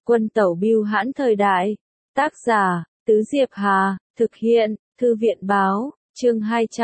Quân tẩu bưu hãn thời đại. Tác giả, Tứ Diệp Hà, thực hiện, Thư viện báo, chương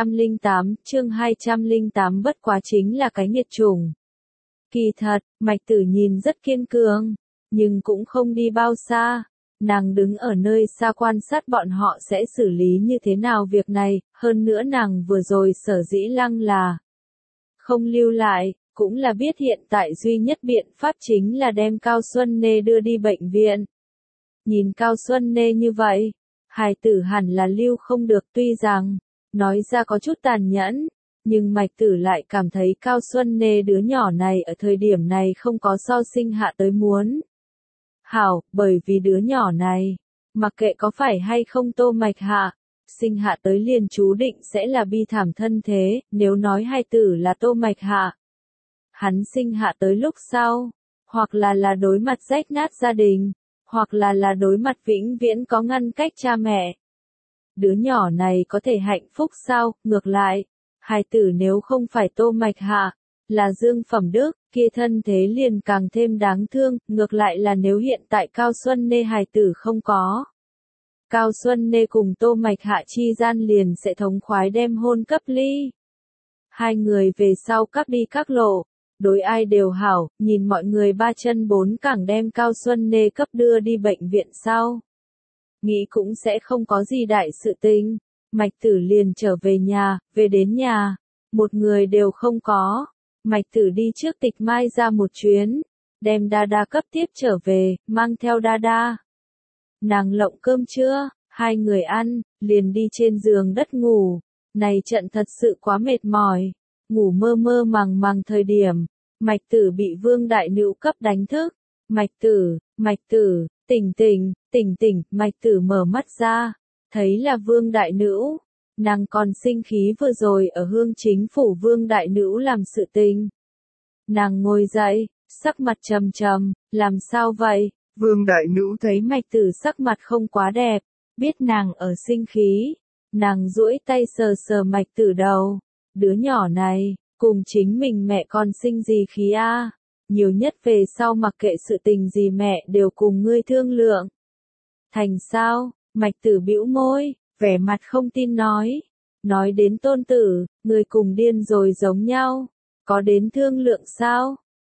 208 bất quá chính là cái nghiệt chủng. Kỳ thật, Mạch Tử nhìn rất kiên cường, nhưng cũng không đi bao xa. Nàng đứng ở nơi xa quan sát bọn họ sẽ xử lý như thế nào việc này, hơn nữa nàng vừa rồi sở dĩ lăng là không lưu lại, cũng là biết hiện tại duy nhất biện pháp chính là đem Cao Xuân Nê đưa đi bệnh viện. Nhìn Cao Xuân Nê như vậy, hài tử hẳn là lưu không được, tuy rằng, nói ra có chút tàn nhẫn, nhưng Mạch Tử lại cảm thấy Cao Xuân Nê đứa nhỏ này ở thời điểm này không có so sinh hạ tới muốn. Hảo, bởi vì đứa nhỏ này, mặc kệ có phải hay không Tô Mạch Hạ, sinh hạ tới liền chú định sẽ là bi thảm thân thế, nếu nói hài tử là Tô Mạch Hạ. Hắn sinh hạ tới lúc sau, hoặc là đối mặt rách nát gia đình, hoặc là đối mặt vĩnh viễn có ngăn cách cha mẹ. Đứa nhỏ này có thể hạnh phúc sao? Ngược lại, hài tử nếu không phải Tô Mạch Hạ, là Dương Phẩm Đức, kia thân thế liền càng thêm đáng thương, ngược lại là nếu hiện tại Cao Xuân Nê hài tử không có. Cao Xuân Nê cùng Tô Mạch Hạ chi gian liền sẽ thống khoái đem hôn cấp ly. Hai người về sau các đi các lộ, đối ai đều hảo, nhìn mọi người ba chân bốn cẳng đem Cao Xuân Nê cấp đưa đi bệnh viện sau. Nghĩ cũng sẽ không có gì đại sự tình, Mạch Tử liền trở về nhà, về đến nhà, một người đều không có. Mạch Tử đi trước Tịch Mai ra một chuyến, đem Đa Đa cấp tiếp trở về, mang theo Đa Đa. Nàng lộng cơm trưa, hai người ăn, liền đi trên giường đất ngủ, này trận thật sự quá mệt mỏi, ngủ mơ mơ màng thời điểm, Mạch Tử bị Vương Đại Nữu cấp đánh thức. Mạch Tử, tỉnh, Mạch Tử mở mắt ra, thấy là Vương Đại Nữu. Nàng còn sinh khí vừa rồi ở Hương Chính phủ Vương Đại Nữu làm sự tình. Nàng ngồi dậy, sắc mặt trầm, làm sao vậy? Vương Đại Nữu thấy Mạch Tử sắc mặt không quá đẹp, biết nàng ở sinh khí. Nàng duỗi tay sờ Mạch Tử đầu. Đứa nhỏ này, cùng chính mình mẹ con sinh gì khí a? Nhiều nhất về sau mặc kệ sự tình gì mẹ đều cùng ngươi thương lượng. Thành sao? Mạch Tử bĩu môi, vẻ mặt không tin nói đến tôn tử, người cùng điên rồi giống nhau, có đến thương lượng sao?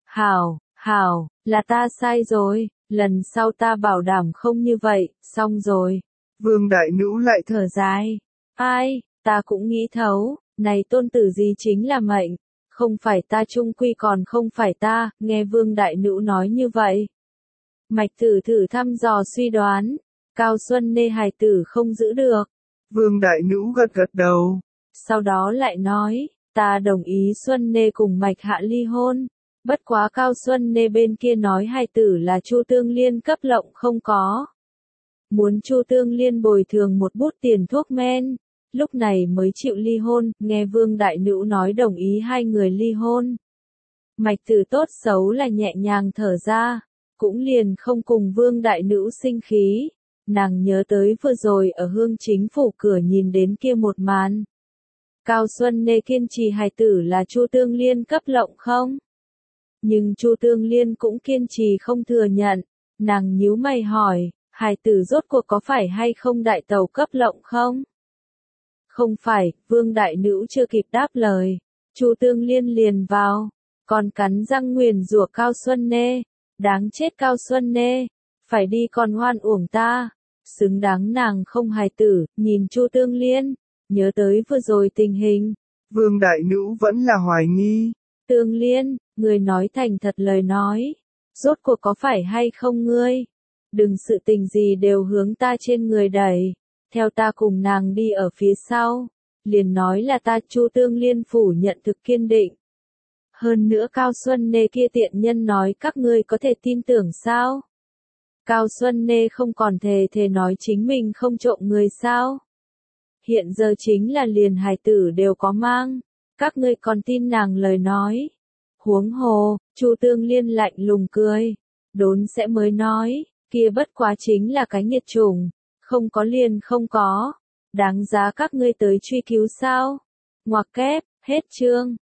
Hảo, là ta sai rồi, lần sau ta bảo đảm không như vậy, xong rồi. Vương Đại Nữu lại thở dài, ai, ta cũng nghĩ thấu, này tôn tử gì chính là mệnh, không phải ta chung quy còn không phải ta, nghe Vương Đại Nữu nói như vậy. Mạch Tử thử thăm dò suy đoán, Cao Xuân Nê hài tử không giữ được. Vương Đại Nữu gật đầu. Sau đó lại nói, ta đồng ý Xuân Nê cùng Mạch Hạ ly hôn. Bất quá Cao Xuân Nê bên kia nói hài tử là Chu Tương Liên cấp lộng không có. Muốn Chu Tương Liên bồi thường một bút tiền thuốc men. Lúc này mới chịu ly hôn, nghe Vương Đại Nữu nói đồng ý hai người ly hôn. Mạch Tử tốt xấu là nhẹ nhàng thở ra, cũng liền không cùng Vương Đại Nữu sinh khí. Nàng nhớ tới vừa rồi ở Hương Chính phủ cửa nhìn đến kia một màn. Cao Xuân Nê kiên trì hài tử là Chu Tương Liên cấp lộng không? Nhưng Chu Tương Liên cũng kiên trì không thừa nhận. Nàng nhíu mày hỏi, hài tử rốt cuộc có phải hay không đại tàu cấp lộng không? Không phải, Vương Đại Nữu chưa kịp đáp lời. Chu Tương Liên liền vào, còn cắn răng nguyền rủa Cao Xuân Nê. Đáng chết Cao Xuân Nê, phải đi còn hoan uổng ta. Xứng đáng nàng không hài tử, nhìn Chu Tương Liên, nhớ tới vừa rồi tình hình. Vương Đại Nữu vẫn là hoài nghi. Tương Liên, người nói thành thật lời nói. Rốt cuộc có phải hay không ngươi? Đừng sự tình gì đều hướng ta trên người đẩy. Theo ta cùng nàng đi ở phía sau. Liền nói là ta. Chu Tương Liên phủ nhận thực kiên định. Hơn nữa Cao Xuân Nê kia tiện nhân nói các ngươi có thể tin tưởng sao? Cao Xuân Nê không còn thề nói chính mình không trộm người sao? Hiện giờ chính là liền hài tử đều có mang, các ngươi còn tin nàng lời nói. Huống hồ, Chu Tương Liên lạnh lùng cười, đốn sẽ mới nói, kia bất quá chính là cái nghiệt chủng, không có liền không có, đáng giá các ngươi tới truy cứu sao? Ngoặc kép, hết chương.